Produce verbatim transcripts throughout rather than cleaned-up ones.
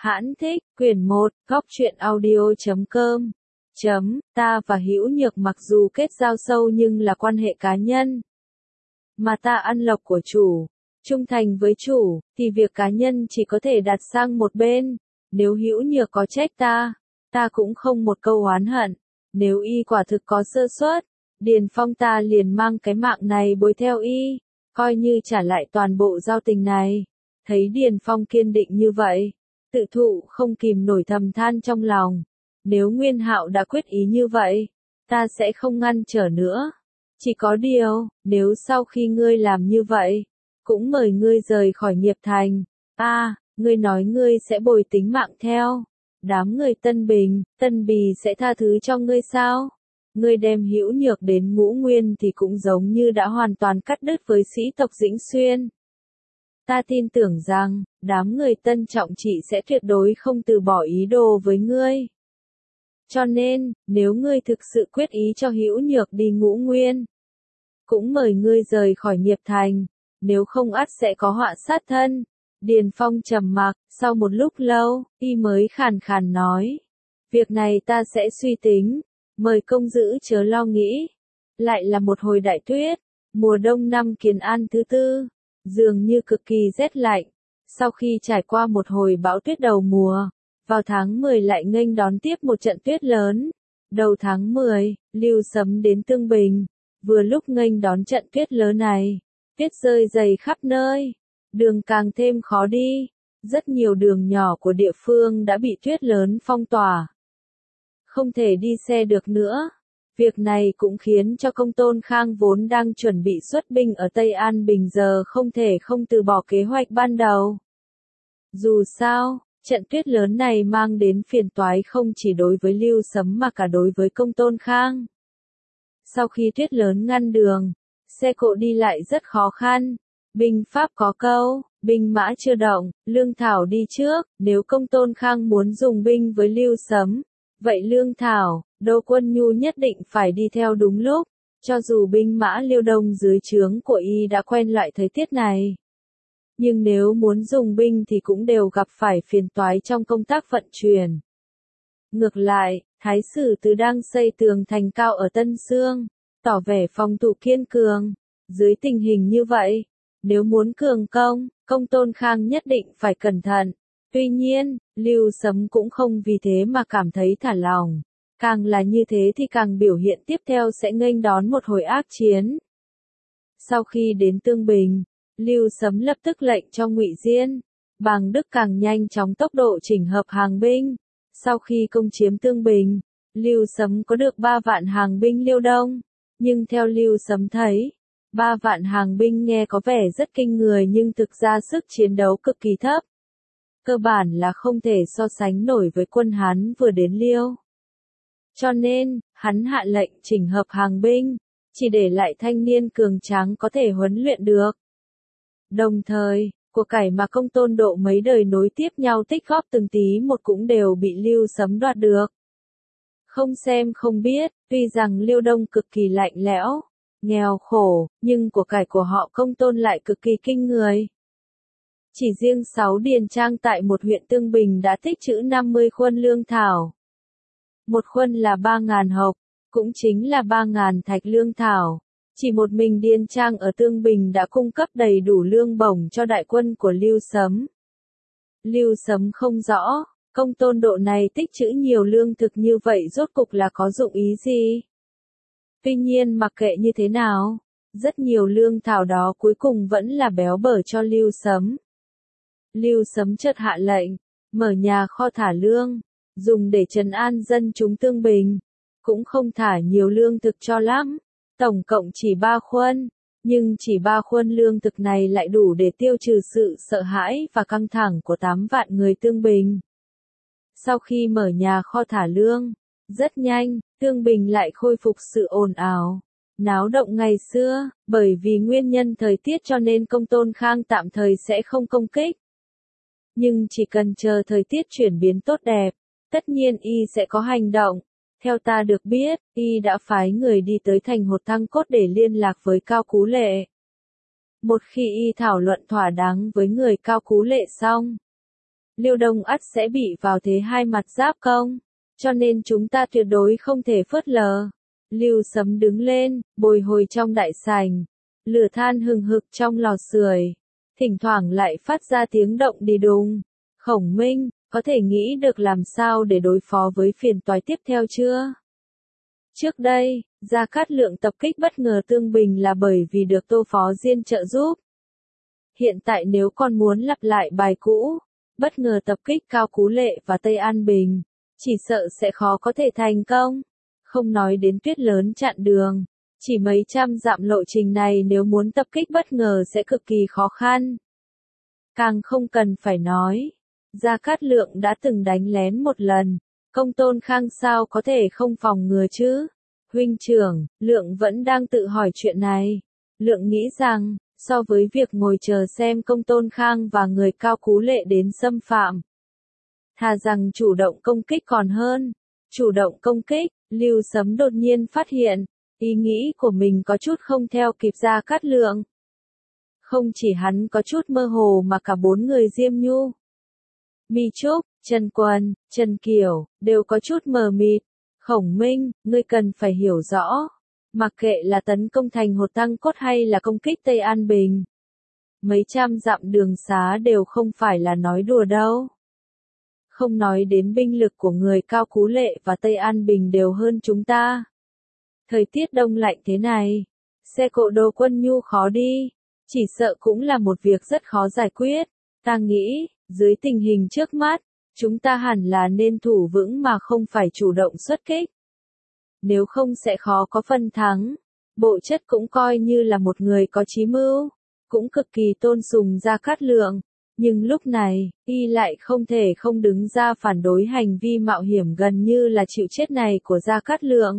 Hãn thích, quyển một, góc truyện audio chấm com. Chấm, ta và Hữu Nhược mặc dù kết giao sâu nhưng là quan hệ cá nhân. Mà ta ăn lộc của chủ, trung thành với chủ, thì việc cá nhân chỉ có thể đặt sang một bên. Nếu Hữu Nhược có trách ta, ta cũng không một câu oán hận. Nếu y quả thực có sơ suất, Điền Phong ta liền mang cái mạng này bồi theo y, coi như trả lại toàn bộ giao tình này. Thấy Điền Phong kiên định như vậy, Tự Thụ không kìm nổi thầm than trong lòng. Nếu Nguyên Hạo đã quyết ý như vậy, ta sẽ không ngăn trở nữa. Chỉ có điều, nếu sau khi ngươi làm như vậy, cũng mời ngươi rời khỏi nghiệp thành. A, à, ngươi nói ngươi sẽ bồi tính mạng theo. Đám người Tân Bình, Tân Bì sẽ tha thứ cho ngươi sao? Ngươi đem Hữu Nhược đến Ngũ Nguyên thì cũng giống như đã hoàn toàn cắt đứt với sĩ tộc Dĩnh Xuyên. Ta tin tưởng rằng, đám người Tân Trọng Trị sẽ tuyệt đối không từ bỏ ý đồ với ngươi. Cho nên, nếu ngươi thực sự quyết ý cho Hữu Nhược đi Ngũ Nguyên, cũng mời ngươi rời khỏi nghiệp thành, nếu không ắt sẽ có họa sát thân. Điền Phong trầm mặc, sau một lúc lâu, y mới khàn khàn nói. Việc này ta sẽ suy tính, mời công giữ chớ lo nghĩ. Lại là một hồi đại tuyết, mùa đông năm Kiến An thứ tư, dường như cực kỳ rét lạnh. Sau khi trải qua một hồi bão tuyết đầu mùa, vào tháng mười lại nghênh đón tiếp một trận tuyết lớn. Đầu tháng mười, Lưu Sấm đến Tương Bình, vừa lúc nghênh đón trận tuyết lớn này, tuyết rơi dày khắp nơi. Đường càng thêm khó đi, rất nhiều đường nhỏ của địa phương đã bị tuyết lớn phong tỏa. Không thể đi xe được nữa. Việc này cũng khiến cho Công Tôn Khang vốn đang chuẩn bị xuất binh ở Tây An Bình giờ không thể không từ bỏ kế hoạch ban đầu. Dù sao, trận tuyết lớn này mang đến phiền toái không chỉ đối với Lưu Sấm mà cả đối với Công Tôn Khang. Sau khi tuyết lớn ngăn đường, xe cộ đi lại rất khó khăn. Binh pháp có câu, binh mã chưa động, lương thảo đi trước. Nếu Công Tôn Khang muốn dùng binh với Lưu Sấm, vậy lương thảo, Đô Quân Nhu nhất định phải đi theo đúng lúc. Cho dù binh mã Liêu Đông dưới trướng của y đã quen loại thời tiết này, nhưng nếu muốn dùng binh thì cũng đều gặp phải phiền toái trong công tác vận chuyển. Ngược lại, Thái Sử Từ đang xây tường thành cao ở Tân Xương, tỏ vẻ phòng thủ kiên cường. Dưới tình hình như vậy, nếu muốn cường công, Công Tôn Khang nhất định phải cẩn thận. Tuy nhiên, Lưu Sấm cũng không vì thế mà cảm thấy thả lỏng. Càng là như thế thì càng biểu hiện tiếp theo sẽ nghênh đón một hồi ác chiến. Sau khi đến Tương Bình, Lưu Sấm lập tức lệnh cho Ngụy Diên, Bàng Đức càng nhanh chóng tốc độ chỉnh hợp hàng binh. Sau khi công chiếm Tương Bình, Lưu Sấm có được ba vạn hàng binh Liêu Đông. Nhưng theo Lưu Sấm thấy, ba vạn hàng binh nghe có vẻ rất kinh người nhưng thực ra sức chiến đấu cực kỳ thấp. Cơ bản là không thể so sánh nổi với quân Hán vừa đến Liêu. Cho nên, hắn hạ lệnh chỉnh hợp hàng binh, chỉ để lại thanh niên cường tráng có thể huấn luyện được. Đồng thời, của cải mà Công Tôn Độ mấy đời nối tiếp nhau tích góp từng tí một cũng đều bị Lưu Sấm đoạt được. Không xem không biết, tuy rằng Liêu Đông cực kỳ lạnh lẽo, nghèo khổ, nhưng của cải của họ Công Tôn lại cực kỳ kinh người. Chỉ riêng sáu điền trang tại một huyện Tương Bình đã tích trữ năm mươi khuôn lương thảo. Một khuôn là ba ngàn hộc, cũng chính là ba ngàn thạch lương thảo. Chỉ một mình điền trang ở Tương Bình đã cung cấp đầy đủ lương bổng cho đại quân của Lưu Sấm. Lưu Sấm không rõ, Công Tôn Độ này tích trữ nhiều lương thực như vậy rốt cục là có dụng ý gì? Tuy nhiên mặc kệ như thế nào, rất nhiều lương thảo đó cuối cùng vẫn là béo bở cho Lưu Sấm. Lưu Sấm chợt hạ lệnh, mở nhà kho thả lương, dùng để trấn an dân chúng Tương Bình. Cũng không thả nhiều lương thực cho lắm, tổng cộng chỉ ba khuôn, nhưng chỉ ba khuôn lương thực này lại đủ để tiêu trừ sự sợ hãi và căng thẳng của tám vạn người Tương Bình. Sau khi mở nhà kho thả lương, rất nhanh, Tương Bình lại khôi phục sự ồn ào, náo động ngày xưa. Bởi vì nguyên nhân thời tiết cho nên Công Tôn Khang tạm thời sẽ không công kích. Nhưng chỉ cần chờ thời tiết chuyển biến tốt đẹp, tất nhiên y sẽ có hành động. Theo ta được biết, y đã phái người đi tới thành Hột Thăng Cốt để liên lạc với Cao Cú Lệ. Một khi y thảo luận thỏa đáng với người Cao Cú Lệ xong, Liêu Đông ắt sẽ bị vào thế hai mặt giáp công, cho nên chúng ta tuyệt đối không thể phớt lờ. Lưu Sấm đứng lên, bồi hồi trong đại sảnh, lửa than hừng hực trong lò sưởi, thỉnh thoảng lại phát ra tiếng động đi đùng. Khổng Minh, có thể nghĩ được làm sao để đối phó với phiền toái tiếp theo chưa? Trước đây, Gia Cát Lượng tập kích bất ngờ Tương Bình là bởi vì được Tô Phó Diên trợ giúp. Hiện tại nếu còn muốn lặp lại bài cũ, bất ngờ tập kích Cao Cú Lệ và Tây An Bình, chỉ sợ sẽ khó có thể thành công. Không nói đến tuyết lớn chặn đường, chỉ mấy trăm dặm lộ trình này nếu muốn tập kích bất ngờ sẽ cực kỳ khó khăn. Càng không cần phải nói, Gia Cát Lượng đã từng đánh lén một lần, Công Tôn Khang sao có thể không phòng ngừa chứ? Huynh trưởng, Lượng vẫn đang tự hỏi chuyện này. Lượng nghĩ rằng, so với việc ngồi chờ xem Công Tôn Khang và người Cao Cú Lệ đến xâm phạm, thà rằng chủ động công kích còn hơn. Chủ động công kích, Lưu Sấm đột nhiên phát hiện, ý nghĩ của mình có chút không theo kịp Gia Cát Lượng. Không chỉ hắn có chút mơ hồ mà cả bốn người Diêm Nhu, Mi Trúc, Trần Quân, Trần Kiều, đều có chút mờ mịt. Khổng Minh, ngươi cần phải hiểu rõ. Mặc kệ là tấn công thành Hột Tăng Cốt hay là công kích Tây An Bình, mấy trăm dặm đường xá đều không phải là nói đùa đâu. Không nói đến binh lực của người Cao Cú Lệ và Tây An Bình đều hơn chúng ta. Thời tiết đông lạnh thế này, xe cộ đồ quân nhu khó đi, chỉ sợ cũng là một việc rất khó giải quyết. Ta nghĩ, dưới tình hình trước mắt, chúng ta hẳn là nên thủ vững mà không phải chủ động xuất kích. Nếu không sẽ khó có phần thắng. Bộ Chất cũng coi như là một người có chí mưu, cũng cực kỳ tôn sùng Gia Cát Lượng, nhưng lúc này, y lại không thể không đứng ra phản đối hành vi mạo hiểm gần như là chịu chết này của Gia Cát Lượng.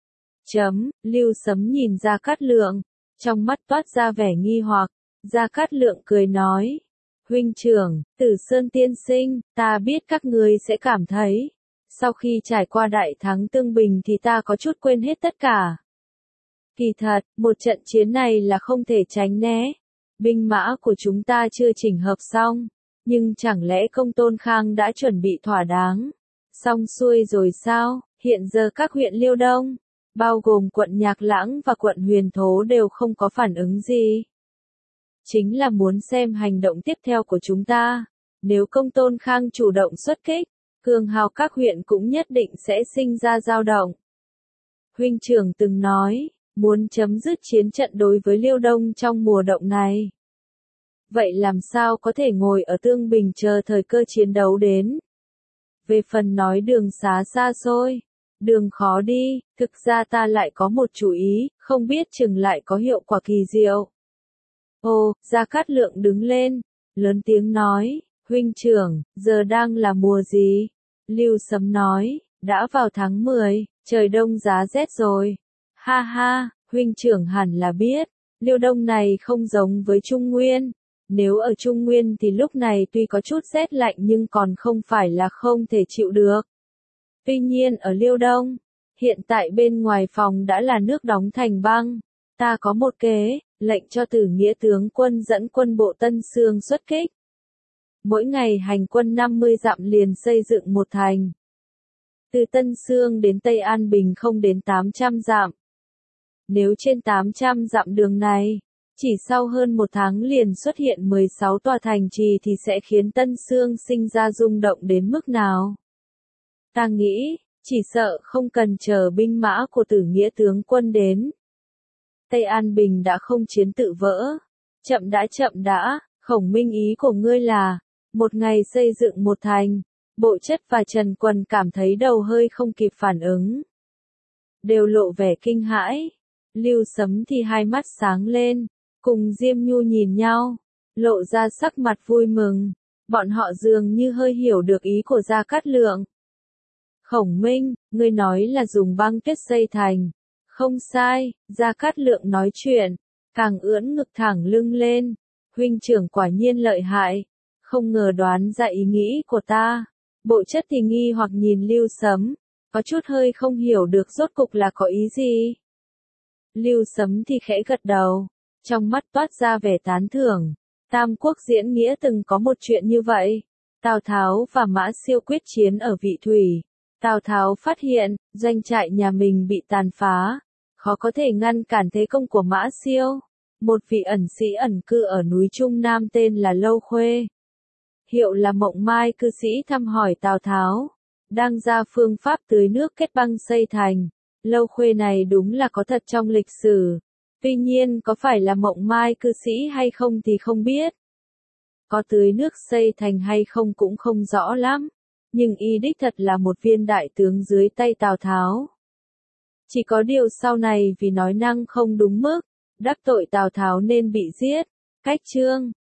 Chấm, Lưu Sấm nhìn Gia Cát Lượng, trong mắt toát ra vẻ nghi hoặc. Gia Cát Lượng cười nói, huynh trưởng, Tử Sơn tiên sinh, ta biết các ngươi sẽ cảm thấy, sau khi trải qua đại thắng Tương Bình thì ta có chút quên hết tất cả. Kỳ thật, một trận chiến này là không thể tránh né. Binh mã của chúng ta chưa chỉnh hợp xong, nhưng chẳng lẽ Công Tôn Khang đã chuẩn bị thỏa đáng, xong xuôi rồi sao? Hiện giờ các huyện Liêu Đông, bao gồm quận Nhạc Lãng và quận Huyền Thố đều không có phản ứng gì. Chính là muốn xem hành động tiếp theo của chúng ta. Nếu Công Tôn Khang chủ động xuất kích, cường hào các huyện cũng nhất định sẽ sinh ra dao động. Huynh trưởng từng nói, muốn chấm dứt chiến trận đối với Liêu Đông trong mùa động này. Vậy làm sao có thể ngồi ở Tương Bình chờ thời cơ chiến đấu đến? Về phần nói đường xá xa xôi, đường khó đi, thực ra ta lại có một chủ ý, không biết chừng lại có hiệu quả kỳ diệu. Ồ, Gia Cát Lượng đứng lên, lớn tiếng nói, huynh trưởng, giờ đang là mùa gì? Lưu Sấm nói, đã vào tháng mười, trời đông giá rét rồi. Ha ha, huynh trưởng hẳn là biết, Liêu Đông này không giống với Trung Nguyên. Nếu ở Trung Nguyên thì lúc này tuy có chút rét lạnh nhưng còn không phải là không thể chịu được. Tuy nhiên ở Liêu Đông, hiện tại bên ngoài phòng đã là nước đóng thành băng. Ta có một kế, lệnh cho Tử Nghĩa tướng quân dẫn quân bộ Tân Xương xuất kích. Mỗi ngày hành quân năm mươi dặm liền xây dựng một thành. Từ Tân Xương đến Tây An Bình không đến tám trăm dặm. Nếu trên tám trăm dặm đường này, chỉ sau hơn một tháng liền xuất hiện mười sáu tòa thành trì thì sẽ khiến Tân Xương sinh ra rung động đến mức nào? Ta nghĩ, chỉ sợ không cần chờ binh mã của Tử Nghĩa tướng quân đến. Tây An Bình đã không chiến tự vỡ. Chậm đã chậm đã, Khổng Minh ý của ngươi là, một ngày xây dựng một thành. Bộ Chất và Trần Quân cảm thấy đầu hơi không kịp phản ứng. Đều lộ vẻ kinh hãi. Lưu Sấm thì hai mắt sáng lên, cùng Diêm Nhu nhìn nhau, lộ ra sắc mặt vui mừng. Bọn họ dường như hơi hiểu được ý của Gia Cát Lượng. Khổng Minh, ngươi nói là dùng băng tuyết xây thành. Không sai, Gia Cát Lượng nói chuyện, càng ưỡn ngực thẳng lưng lên. Huynh trưởng quả nhiên lợi hại, không ngờ đoán ra ý nghĩ của ta. Bộ Chất thì nghi hoặc nhìn Lưu Sấm, có chút hơi không hiểu được rốt cục là có ý gì. Lưu Sấm thì khẽ gật đầu, trong mắt toát ra vẻ tán thưởng. Tam Quốc diễn nghĩa từng có một chuyện như vậy. Tào Tháo và Mã Siêu quyết chiến ở Vị Thủy. Tào Tháo phát hiện, doanh trại nhà mình bị tàn phá, khó có thể ngăn cản thế công của Mã Siêu. Một vị ẩn sĩ ẩn cư ở núi Trung Nam tên là Lâu Khuê, hiệu là Mộng Mai cư sĩ thăm hỏi Tào Tháo, đang ra phương pháp tưới nước kết băng xây thành. Lâu Khuê này đúng là có thật trong lịch sử, tuy nhiên có phải là Mộng Mai cư sĩ hay không thì không biết. Có tưới nước xây thành hay không cũng không rõ lắm, nhưng y đích thật là một viên đại tướng dưới tay Tào Tháo. Chỉ có điều sau này vì nói năng không đúng mức, đắc tội Tào Tháo nên bị giết. Cách chương